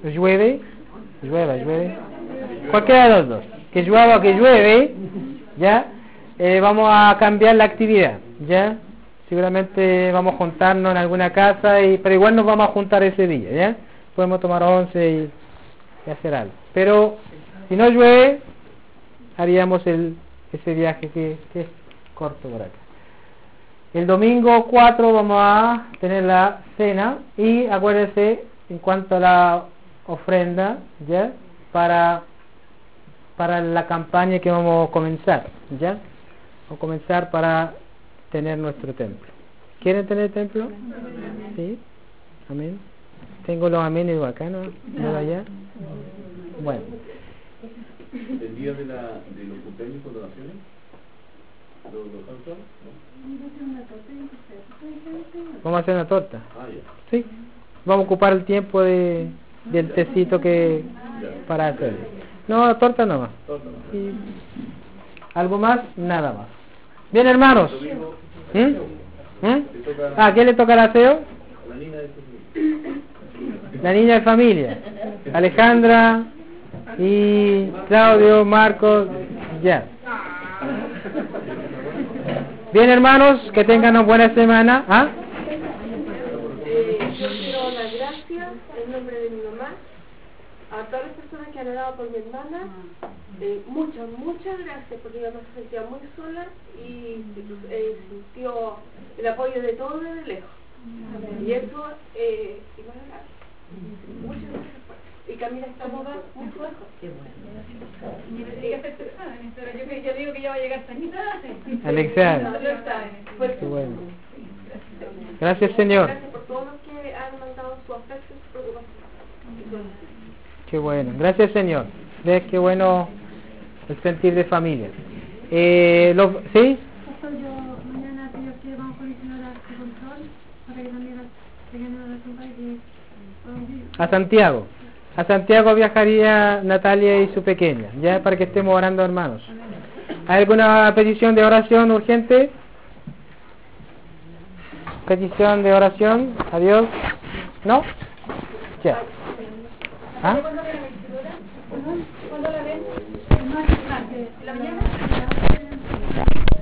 cualquiera de los dos, que llueva o que llueve, ya, vamos a cambiar la actividad, ya. Seguramente vamos a juntarnos en alguna casa, pero igual nos vamos a juntar ese día, ya. Podemos tomar 11 y hacer algo. Pero si no llueve, haríamos ese viaje que es corto por acá. El domingo 4 vamos a tener la cena y acuérdense en cuanto a la ofrenda, ya, para la campaña que vamos a comenzar, ya. Vamos a comenzar para tener nuestro templo. ¿Quieren tener templo? Sí. Amén. Tengo los amenes acá, ¿no? ¿No allá? Bueno. ¿El día de los cumpleaños con donaciones? ¿Los cantos? Vamos a hacer una torta. Ah, ya. Sí. Vamos a ocupar el tiempo del tecito para hacer. No, torta no más. Sí. ¿Algo más? Nada más. Bien, hermanos. ¿A quién le toca el aseo? La niña de familia. Alejandra y Claudio, Marcos, ya. Bien, hermanos, que tengan una buena semana. ¿Ah? Yo quiero dar gracias en nombre de mi mamá a todas las personas que han orado por mi hermana. Muchas gracias, porque mi mamá se sentía muy sola y sintió el apoyo de todos desde lejos. Y eso, igual a muchas gracias. Y Camila está muy fuerte. Qué bueno. Yo digo que ya va a llegar sanita. Alexandra. Qué bueno. Gracias, Señor. Gracias por todos los que han mandado su afecto y su preocupación. Qué bueno. Gracias, Señor. ¿Ves qué bueno el sentir de familia? ¿Sí? Yo mañana pido que vamos con el señor a control para que también tengan una razón para que a Santiago. A Santiago viajaría Natalia y su pequeña, ya para que estemos orando, hermanos. ¿Hay alguna petición de oración urgente? ¿Petición de oración? ¿Adiós? ¿No? Ya. ¿Ah? ¿Cuándo la ven? ¿En la mañana?